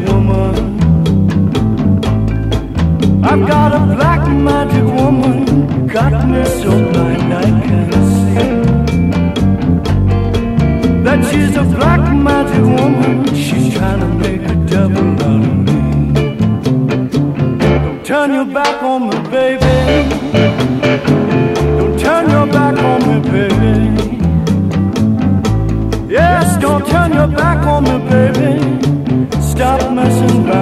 woman. I've got a black magic woman, got me so blind I can't see that she's a black magic woman. She's trying to make a devil out of me. Don't turn your back on me, baby. Don't turn your back on me, baby. Yes, don't turn your back on me, baby. Stop messing around.